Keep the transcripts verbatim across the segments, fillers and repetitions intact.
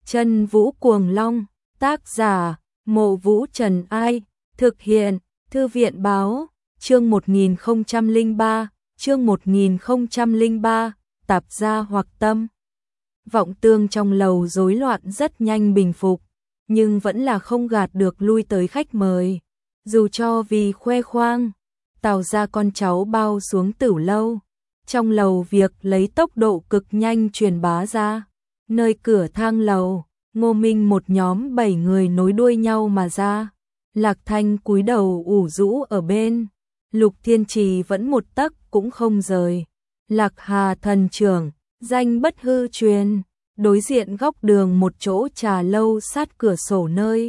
Chân Vũ Cuồng Long, tác giả, Mộ Vũ Trần Ai, thực hiện, Thư viện Báo, chương một nghìn không trăm lẻ ba, chương một nghìn không trăm lẻ ba, tạp gia hoặc tâm. Vọng tương trong lầu rối loạn rất nhanh bình phục, nhưng vẫn là không gạt được lui tới khách mời. Dù cho vì khoe khoang, Tào gia con cháu bao xuống Tửu lâu. Trong lầu việc lấy tốc độ cực nhanh truyền bá ra. Nơi cửa thang lầu, Ngô Minh một nhóm bảy người nối đuôi nhau mà ra. Lạc Thanh cúi đầu ủ rũ ở bên. Lục Thiên Trì vẫn một tấc cũng không rời. Lạc Hà thần trưởng, danh bất hư truyền. Đối diện góc đường một chỗ trà lâu sát cửa sổ nơi.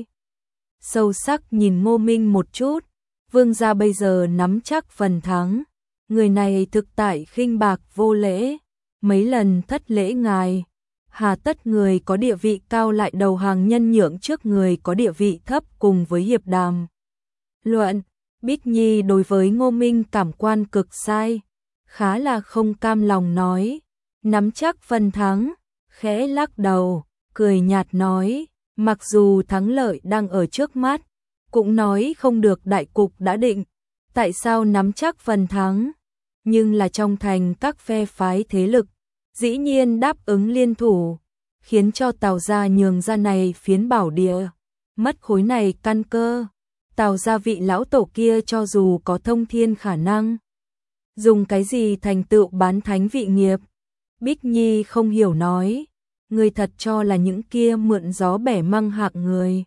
Sâu sắc nhìn Ngô Minh một chút. Vương gia bây giờ nắm chắc phần thắng. Người này thực tại khinh bạc vô lễ. Mấy lần thất lễ ngài. Hà tất người có địa vị cao lại đầu hàng nhân nhượng trước người có địa vị thấp cùng với hiệp đàm. Luận, Bích Nhi đối với Ngô Minh cảm quan cực sai. Khá là không cam lòng nói. Nắm chắc phần thắng, khẽ lắc đầu, cười nhạt nói. Mặc dù thắng lợi đang ở trước mắt, cũng nói không được đại cục đã định. Tại sao nắm chắc phần thắng? Nhưng là trong thành các phe phái thế lực, dĩ nhiên đáp ứng liên thủ, khiến cho Tào gia nhường ra này phiến bảo địa, mất khối này căn cơ. Tào gia vị lão tổ kia cho dù có thông thiên khả năng, dùng cái gì thành tựu bán thánh vị nghiệp? Bích Nhi không hiểu nói, người thật cho là những kia mượn gió bẻ măng hạng người,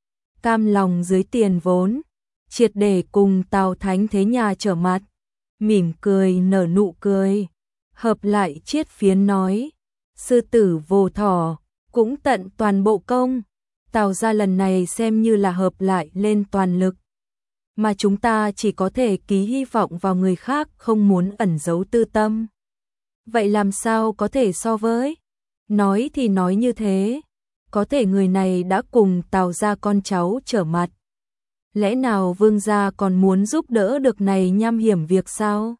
cam lòng dưới tiền vốn, triệt để cùng Tào Thánh thế nhà trở mặt. Mỉm cười nở nụ cười, hợp lại chiết phiến nói, sư tử vô thỏ, cũng tận toàn bộ công. Tào gia lần này xem như là hợp lại lên toàn lực, mà chúng ta chỉ có thể ký hy vọng vào người khác không muốn ẩn giấu tư tâm. Vậy làm sao có thể so với? Nói thì nói như thế, có thể người này đã cùng Tào gia con cháu trở mặt. Lẽ nào vương gia còn muốn giúp đỡ được này nham hiểm việc sao?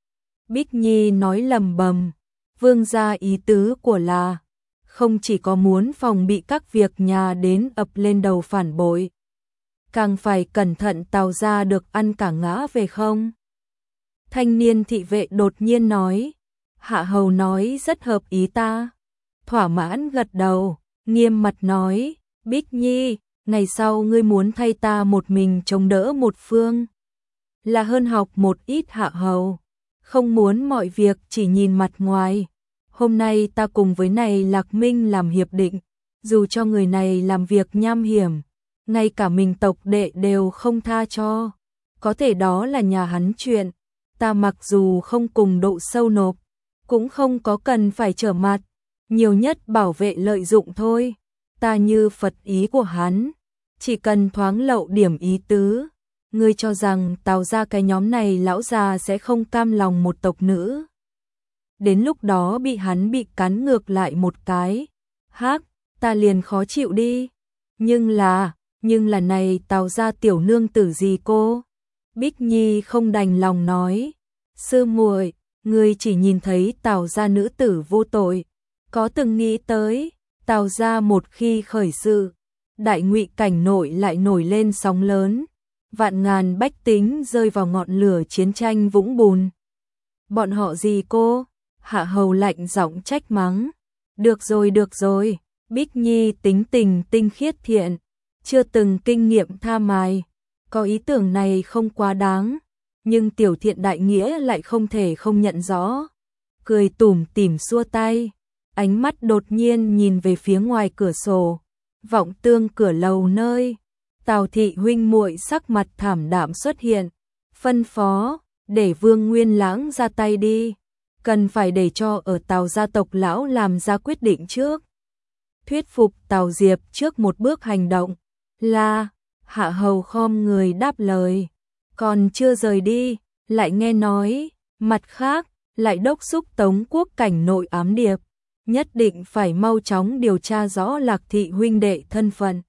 Bích Nhi nói lầm bầm, vương gia ý tứ của là, không chỉ có muốn phòng bị các việc nhà đến ập lên đầu phản bội, càng phải cẩn thận Tào gia được ăn cả ngã về không? Thanh niên thị vệ đột nhiên nói, hạ hầu nói rất hợp ý ta. Thỏa mãn gật đầu, nghiêm mặt nói, Bích Nhi, ngày sau ngươi muốn thay ta một mình chống đỡ một phương, là hơn học một ít hạ hầu, không muốn mọi việc chỉ nhìn mặt ngoài. Hôm nay ta cùng với này Lạc Minh làm hiệp định, dù cho người này làm việc nham hiểm, ngay cả mình tộc đệ đều không tha cho. Có thể đó là nhà hắn chuyện, ta mặc dù không cùng độ sâu nộp, cũng không có cần phải trở mặt, nhiều nhất bảo vệ lợi dụng thôi. Ta như Phật ý của hắn, chỉ cần thoáng lậu điểm ý tứ. Ngươi cho rằng Tào gia cái nhóm này lão già sẽ không cam lòng một tộc nữ, đến lúc đó bị hắn bị cắn ngược lại một cái, hắc, ta liền khó chịu đi. Nhưng là, nhưng là này Tào gia tiểu nương tử gì cô? Bích Nhi không đành lòng nói, sư muội, ngươi chỉ nhìn thấy Tào gia nữ tử vô tội, có từng nghĩ tới Tào gia một khi khởi sự, đại ngụy cảnh nội lại nổi lên sóng lớn, vạn ngàn bách tính rơi vào ngọn lửa chiến tranh vũng bùn. Bọn họ gì cô? Hạ hầu lạnh giọng trách mắng. Được rồi được rồi, Bích Nhi tính tình tinh khiết thiện, chưa từng kinh nghiệm tha mài, có ý tưởng này không quá đáng, nhưng tiểu thiện đại nghĩa lại không thể không nhận rõ. Cười tủm tỉm xua tay, ánh mắt đột nhiên nhìn về phía ngoài cửa sổ, vọng tương cửa lầu nơi Tào thị huynh muội sắc mặt thảm đạm xuất hiện, phân phó, để Vương Nguyên Lãng ra tay đi, cần phải để cho ở Tào gia tộc lão làm ra quyết định trước. Thuyết phục Tào Diệp trước một bước hành động, là, hạ hầu khom người đáp lời, còn chưa rời đi, lại nghe nói, mặt khác, lại đốc xúc Tống quốc cảnh nội ám điệp, nhất định phải mau chóng điều tra rõ Lạc thị huynh đệ thân phận.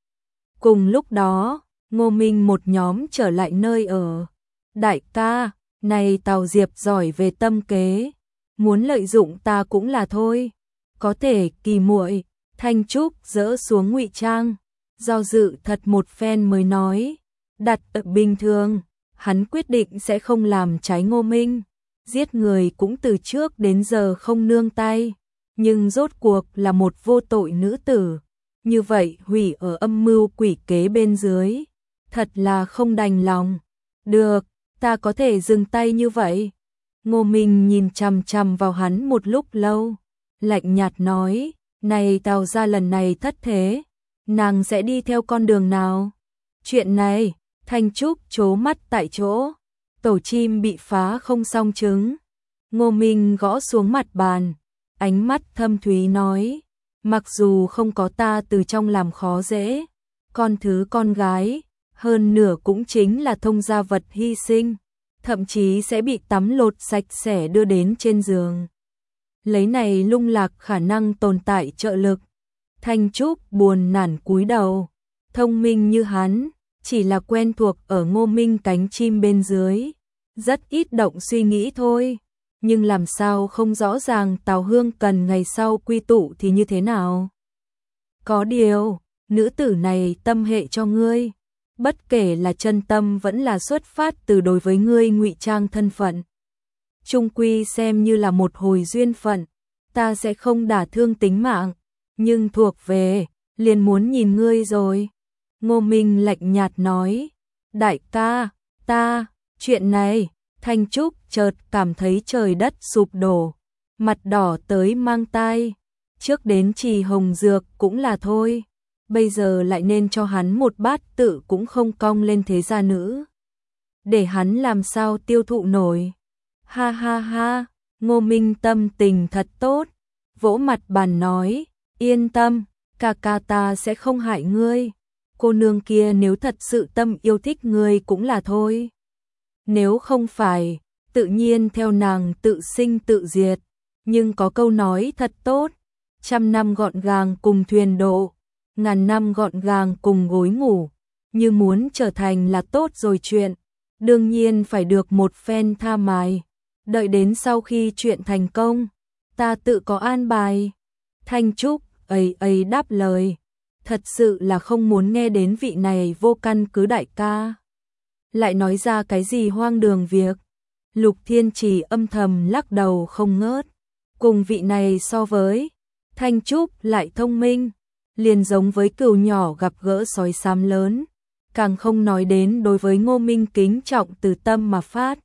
Cùng lúc đó, Ngô Minh một nhóm trở lại nơi ở. Đại ca, này Tào Diệp giỏi về tâm kế, muốn lợi dụng ta cũng là thôi. Có thể kỳ muội, Thanh Trúc dỡ xuống ngụy trang, do dự thật một phen mới nói, đặt ở bình thường, hắn quyết định sẽ không làm trái Ngô Minh, giết người cũng từ trước đến giờ không nương tay, nhưng rốt cuộc là một vô tội nữ tử, như vậy hủy ở âm mưu quỷ kế bên dưới, thật là không đành lòng. Được, ta có thể dừng tay như vậy. Ngô Minh nhìn chằm chằm vào hắn một lúc lâu, lạnh nhạt nói, này Tào gia lần này thất thế, nàng sẽ đi theo con đường nào? Chuyện này, Thanh Trúc trố mắt tại chỗ, tổ chim bị phá không xong trứng. Ngô Minh gõ xuống mặt bàn, ánh mắt thâm thúy nói, mặc dù không có ta từ trong làm khó dễ, con thứ con gái, hơn nửa cũng chính là thông gia vật hy sinh, thậm chí sẽ bị tắm lột sạch sẽ đưa đến trên giường. Lấy này lung lạc khả năng tồn tại trợ lực. Thanh Trúc buồn nản cúi đầu, thông minh như hắn, chỉ là quen thuộc ở Ngô Minh cánh chim bên dưới, rất ít động suy nghĩ thôi, nhưng làm sao không rõ ràng Tào Hương cần ngày sau quy tụ thì như thế nào. Có điều, nữ tử này tâm hệ cho ngươi, bất kể là chân tâm vẫn là xuất phát từ đối với ngươi ngụy trang thân phận. Chung quy xem như là một hồi duyên phận, ta sẽ không đả thương tính mạng, nhưng thuộc về, liền muốn nhìn ngươi rồi. Ngô Minh lạnh nhạt nói, đại ca, ta, chuyện này, Thanh Trúc chợt cảm thấy trời đất sụp đổ, mặt đỏ tới mang tai, trước đến trì hồng dược cũng là thôi, bây giờ lại nên cho hắn một bát tự cũng không cong lên thế gia nữ. Để hắn làm sao tiêu thụ nổi. Ha ha ha, Ngô Minh tâm tình thật tốt, vỗ mặt bàn nói, yên tâm, ca ca ta sẽ không hại ngươi, cô nương kia nếu thật sự tâm yêu thích ngươi cũng là thôi. Nếu không phải, tự nhiên theo nàng tự sinh tự diệt, nhưng có câu nói thật tốt, trăm năm gọn gàng cùng thuyền độ, ngàn năm gọn gàng cùng gối ngủ, như muốn trở thành là tốt rồi chuyện, đương nhiên phải được một phen tha mài, đợi đến sau khi chuyện thành công, ta tự có an bài. Thanh Trúc ấy ấy đáp lời, thật sự là không muốn nghe đến vị này vô căn cứ đại ca lại nói ra cái gì hoang đường việc. Lục Thiên Trì âm thầm lắc đầu không ngớt, cùng vị này so với, Thanh Trúc lại thông minh, liền giống với cừu nhỏ gặp gỡ sói xám lớn, càng không nói đến đối với Ngô Minh kính trọng từ tâm mà phát.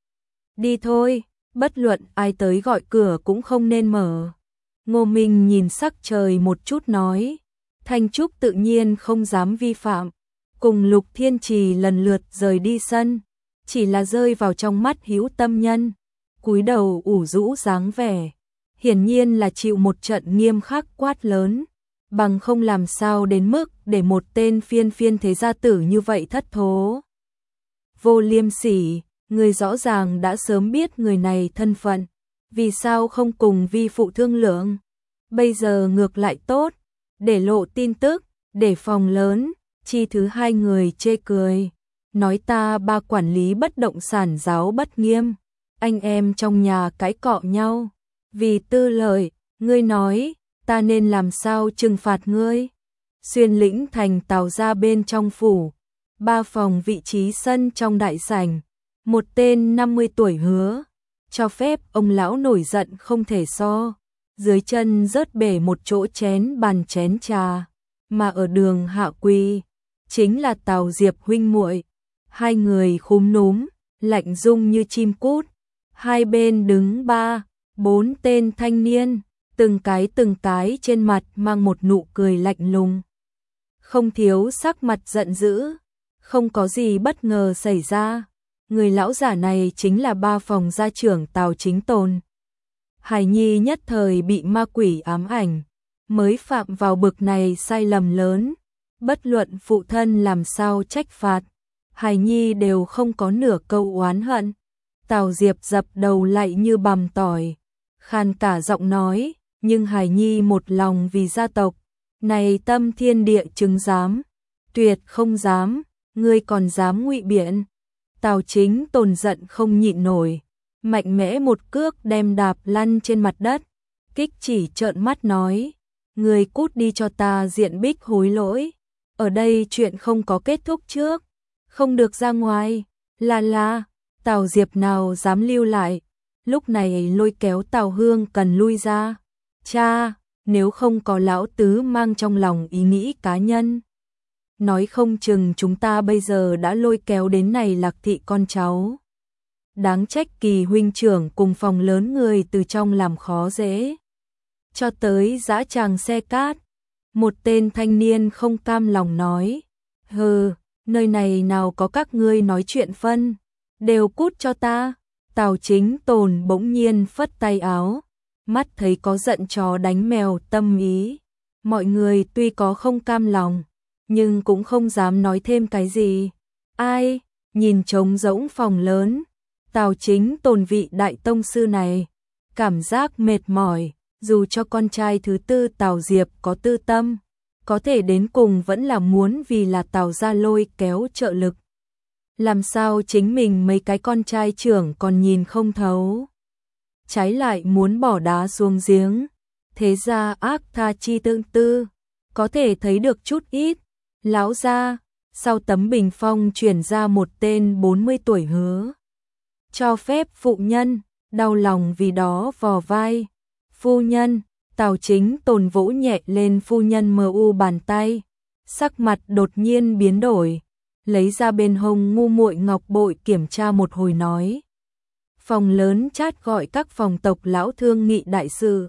Đi thôi, bất luận ai tới gọi cửa cũng không nên mở. Ngô Minh nhìn sắc trời một chút nói, Thanh Trúc tự nhiên không dám vi phạm, cùng Lục Thiên Trì lần lượt rời đi sân, chỉ là rơi vào trong mắt hữu tâm nhân, cúi đầu ủ rũ dáng vẻ, hiển nhiên là chịu một trận nghiêm khắc quát lớn, bằng không làm sao đến mức để một tên phiên phiên thế gia tử như vậy thất thố. Vô liêm sỉ, người rõ ràng đã sớm biết người này thân phận, vì sao không cùng vi phụ thương lượng, bây giờ ngược lại tốt, để lộ tin tức, để phòng lớn, chi thứ hai người chê cười, nói ta ba quản lý bất động sản giáo bất nghiêm, anh em trong nhà cãi cọ nhau, vì tư lợi, ngươi nói, ta nên làm sao trừng phạt ngươi. Xuyên lĩnh thành Tào gia bên trong phủ, ba phòng vị trí sân trong đại sảnh, một tên năm mươi tuổi hứa, cho phép ông lão nổi giận không thể so, dưới chân rớt bể một chỗ chén bàn chén trà, mà ở đường Hạ Quy, chính là Tào Diệp huynh muội, hai người khúm núm, lạnh rung như chim cút, hai bên đứng ba, bốn tên thanh niên, từng cái từng cái trên mặt mang một nụ cười lạnh lùng, không thiếu sắc mặt giận dữ, không có gì bất ngờ xảy ra. Người lão giả này chính là ba phòng gia trưởng Tào Chính Tồn. Hải Nhi nhất thời bị ma quỷ ám ảnh, mới phạm vào bực này sai lầm lớn, bất luận phụ thân làm sao trách phạt, Hải Nhi đều không có nửa câu oán hận. Tào Diệp dập đầu lạy như bằm tỏi, khan cả giọng nói, nhưng Hải Nhi một lòng vì gia tộc, này tâm thiên địa chứng giám, tuyệt không dám, ngươi còn dám ngụy biện. Tào Chính Tồn giận không nhịn nổi, mạnh mẽ một cước đem đạp lăn trên mặt đất, kích chỉ trợn mắt nói, người cút đi cho ta. Diện Bích hối lỗi, ở đây chuyện không có kết thúc trước, không được ra ngoài. Là là, Tào Diệp nào dám lưu lại, lúc này lôi kéo Tào Hương cần lui ra. Cha, nếu không có lão tứ mang trong lòng ý nghĩ cá nhân, nói không chừng chúng ta bây giờ đã lôi kéo đến này Lạc thị con cháu. Đáng trách Kỳ huynh trưởng cùng phòng lớn người từ trong làm khó dễ, cho tới dã tràng xe cát. Một tên thanh niên không cam lòng nói, hừ, nơi này nào có các ngươi nói chuyện phân, đều cút cho ta. Tào Chính Tồn bỗng nhiên phất tay áo, mắt thấy có giận chó đánh mèo tâm ý. Mọi người tuy có không cam lòng, nhưng cũng không dám nói thêm cái gì. Ai, nhìn trống rỗng phòng lớn, Tào Chính Tồn vị đại tông sư này, cảm giác mệt mỏi, dù cho con trai thứ tư Tào Diệp có tư tâm, có thể đến cùng vẫn là muốn vì là Tào gia lôi kéo trợ lực. Làm sao chính mình mấy cái con trai trưởng còn nhìn không thấu, trái lại muốn bỏ đá xuống giếng. Thế ra ác tha chi tương tư, có thể thấy được chút ít. Lão gia, sau tấm bình phong chuyển ra một tên bốn mươi tuổi hứa cho phép phụ nhân, đau lòng vì đó vò vai. Phu nhân, Tào Chính Tồn vỗ nhẹ lên phu nhân mờ u bàn tay, sắc mặt đột nhiên biến đổi, lấy ra bên hông ngu muội ngọc bội kiểm tra một hồi nói. Phòng lớn chát gọi các phòng tộc lão thương nghị đại sự.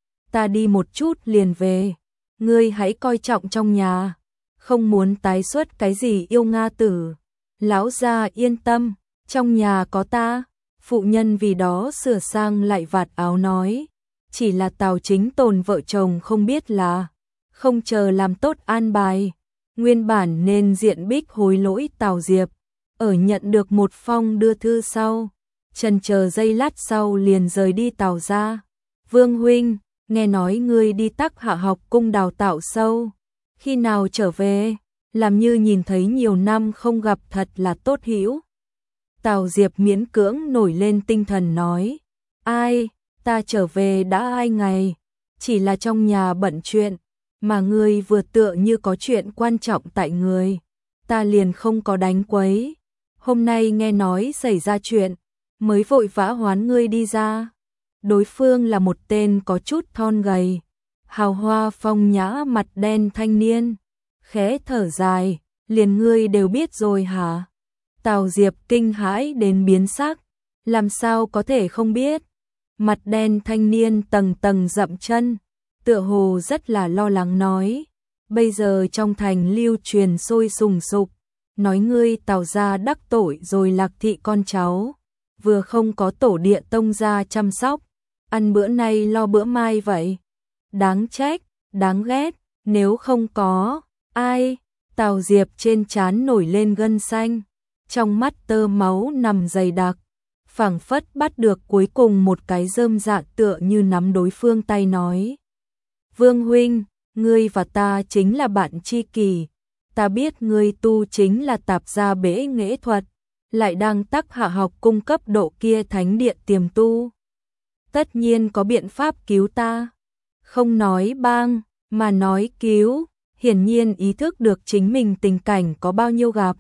Ta đi một chút liền về, ngươi hãy coi trọng trong nhà, không muốn tái xuất cái gì yêu Nga tử. Lão gia yên tâm, trong nhà có ta. Phụ nhân vì đó sửa sang lại vạt áo nói, chỉ là Tào Chính Tồn vợ chồng không biết là, không chờ làm tốt an bài. Nguyên bản nên Diện Bích hối lỗi Tào Diệp, ở nhận được một phong đưa thư sau, chần chờ giây lát sau liền rời đi Tào gia. Vương huynh, nghe nói ngươi đi Tắc Hạ học cung đào tạo sâu, khi nào trở về? Làm như nhìn thấy nhiều năm không gặp thật là tốt hữu. Tào Diệp miễn cưỡng nổi lên tinh thần nói, ai, ta trở về đã hai ngày, chỉ là trong nhà bận chuyện, mà ngươi vừa tựa như có chuyện quan trọng tại người, ta liền không có đánh quấy. Hôm nay nghe nói xảy ra chuyện, mới vội vã hoán ngươi đi ra. Đối phương là một tên có chút thon gầy, hào hoa phong nhã mặt đen thanh niên, khẽ thở dài, liền ngươi đều biết rồi hả? Tào Diệp kinh hãi đến biến sắc, làm sao có thể không biết? Mặt đen thanh niên tầng tầng dậm chân, tựa hồ rất là lo lắng nói, bây giờ trong thành lưu truyền sôi sùng sục, nói ngươi Tào gia đắc tội rồi Lạc thị con cháu, vừa không có tổ địa tông gia chăm sóc, ăn bữa nay lo bữa mai vậy. Đáng trách, đáng ghét, nếu không có, ai? Tào Diệp trên trán nổi lên gân xanh, trong mắt tơ máu nằm dày đặc, phảng phất bắt được cuối cùng một cái rơm dạ tựa như nắm đối phương tay nói. Vương huynh, ngươi và ta chính là bạn tri kỷ, ta biết ngươi tu chính là tạp gia bể nghệ thuật, lại đang Tắc Hạ học cung cấp độ kia thánh điện tiềm tu. Tất nhiên có biện pháp cứu ta, không nói bang, mà nói cứu, hiển nhiên ý thức được chính mình tình cảnh có bao nhiêu gặp.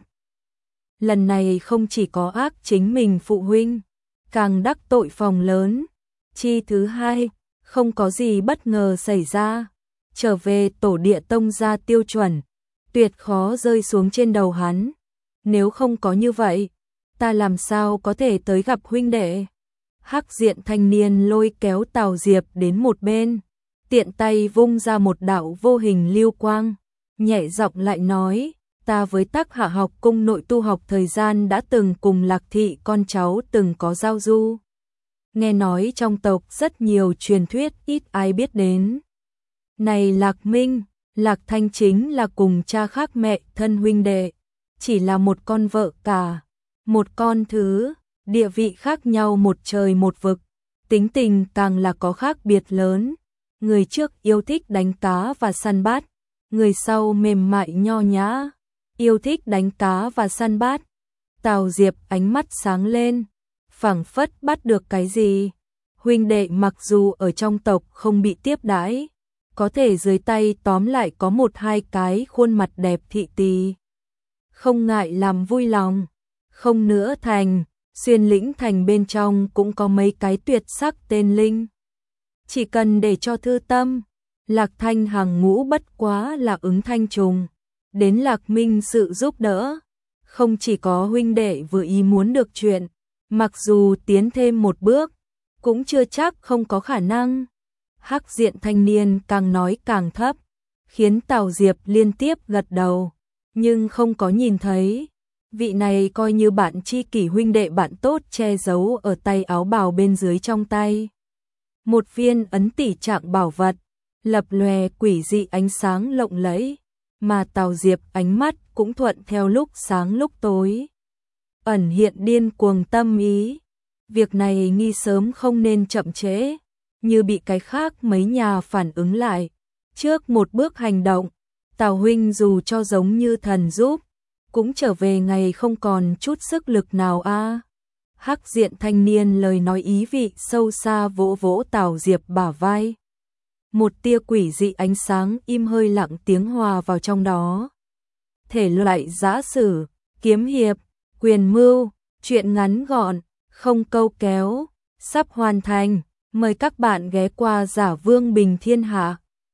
Lần này không chỉ có ác chính mình phụ huynh, càng đắc tội phòng lớn. Chi thứ hai, không có gì bất ngờ xảy ra, trở về tổ địa tông gia tiêu chuẩn, tuyệt khó rơi xuống trên đầu hắn. Nếu không có như vậy, ta làm sao có thể tới gặp huynh đệ? Hắc diện thanh niên lôi kéo Tào Diệp đến một bên, tiện tay vung ra một đạo vô hình lưu quang, nhẹ giọng lại nói, ta với Tắc Hạ học cung nội tu học thời gian đã từng cùng Lạc thị con cháu từng có giao du. Nghe nói trong tộc rất nhiều truyền thuyết ít ai biết đến. Này Lạc Minh, Lạc Thanh chính là cùng cha khác mẹ thân huynh đệ, chỉ là một con vợ cả, một con thứ, địa vị khác nhau một trời một vực, tính tình càng là có khác biệt lớn. Người trước yêu thích đánh cá và săn bát, người sau mềm mại nho nhã, yêu thích đánh cá và săn bát. Tào Diệp ánh mắt sáng lên, phảng phất bắt được cái gì. Huynh đệ mặc dù ở trong tộc không bị tiếp đãi, có thể dưới tay tóm lại có một hai cái khuôn mặt đẹp thị tỳ. Không ngại làm vui lòng, không nữa thành, Xuyên Lĩnh thành bên trong cũng có mấy cái tuyệt sắc tên linh. Chỉ cần để cho thư tâm, Lạc Thanh hàng ngũ bất quá là ứng thanh trùng, đến Lạc Minh sự giúp đỡ, không chỉ có huynh đệ vừa ý muốn được chuyện, mặc dù tiến thêm một bước, cũng chưa chắc không có khả năng. Hắc diện thanh niên càng nói càng thấp, khiến Tào Diệp liên tiếp gật đầu, nhưng không có nhìn thấy. Vị này coi như bạn tri kỷ huynh đệ bạn tốt che giấu ở tay áo bào bên dưới trong tay. Một viên ấn tỷ trạng bảo vật, lập lòe quỷ dị ánh sáng lộng lẫy, mà Tào Diệp ánh mắt cũng thuận theo lúc sáng lúc tối. Ẩn hiện điên cuồng tâm ý, việc này nghi sớm không nên chậm trễ, như bị cái khác mấy nhà phản ứng lại. Trước một bước hành động, Tào huynh dù cho giống như thần giúp, cũng trở về ngày không còn chút sức lực nào a. À. Hắc diện thanh niên lời nói ý vị sâu xa vỗ vỗ Tào Diệp bả vai. Một tia quỷ dị ánh sáng im hơi lặng tiếng hòa vào trong đó. Thể loại giã sử, kiếm hiệp, quyền mưu, truyện ngắn gọn, không câu kéo, sắp hoàn thành. Mời các bạn ghé qua Giả Vương Bình Thiên Hạ.